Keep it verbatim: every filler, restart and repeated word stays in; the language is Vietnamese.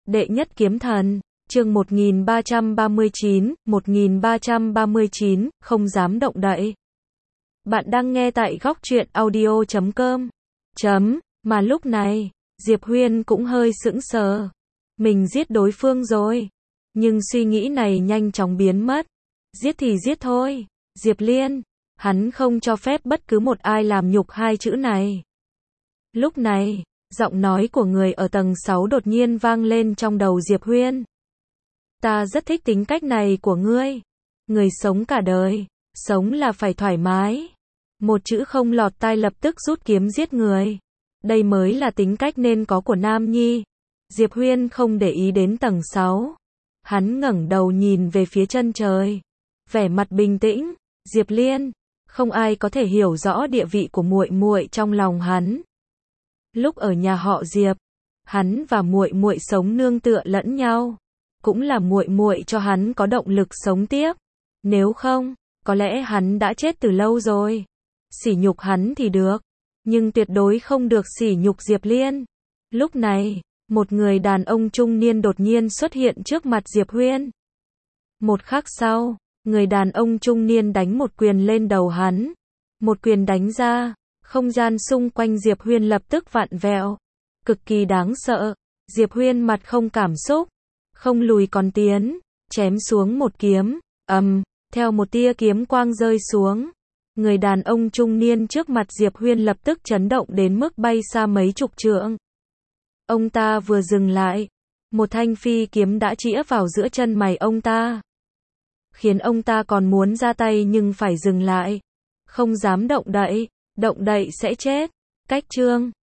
Đệ nhất kiếm thần, chương một nghìn ba trăm ba mươi chín, một nghìn ba trăm ba mươi chín, không dám động đậy. Bạn đang nghe tại góc truyện audio chấm com. Chấm, mà lúc này, Diệp Huyên cũng hơi sững sờ. Mình giết đối phương rồi. Nhưng suy nghĩ này nhanh chóng biến mất. Giết thì giết thôi. Diệp Liên, hắn không cho phép bất cứ một ai làm nhục hai chữ này. Lúc này, giọng nói của người ở tầng sáu đột nhiên vang lên trong đầu Diệp Huyên. Ta rất thích tính cách này của ngươi. Người sống cả đời, sống là phải thoải mái. Một chữ không lọt tai lập tức rút kiếm giết người. Đây mới là tính cách nên có của Nam Nhi. Diệp Huyên không để ý đến tầng sáu. Hắn ngẩng đầu nhìn về phía chân trời. Vẻ mặt bình tĩnh, Diệp Liên, không ai có thể hiểu rõ địa vị của muội muội trong lòng hắn. Lúc ở nhà họ Diệp, hắn và muội muội sống nương tựa lẫn nhau, cũng là muội muội cho hắn có động lực sống tiếp. Nếu không, có lẽ hắn đã chết từ lâu rồi. Sỉ nhục hắn thì được, nhưng tuyệt đối không được sỉ nhục Diệp Liên. Lúc này, một người đàn ông trung niên đột nhiên xuất hiện trước mặt Diệp Huyên. Một khắc sau, người đàn ông trung niên đánh một quyền lên đầu hắn. Một quyền đánh ra, không gian xung quanh Diệp Huyên lập tức vặn vẹo. Cực kỳ đáng sợ. Diệp Huyên mặt không cảm xúc, không lùi còn tiến, chém xuống một kiếm, ầm, um, theo một tia kiếm quang rơi xuống. Người đàn ông trung niên trước mặt Diệp Huyên lập tức chấn động đến mức bay xa mấy chục trượng. Ông ta vừa dừng lại, một thanh phi kiếm đã chĩa vào giữa chân mày ông ta. Khiến ông ta còn muốn ra tay nhưng phải dừng lại. Không dám động đậy, động đậy sẽ chết. Cách chương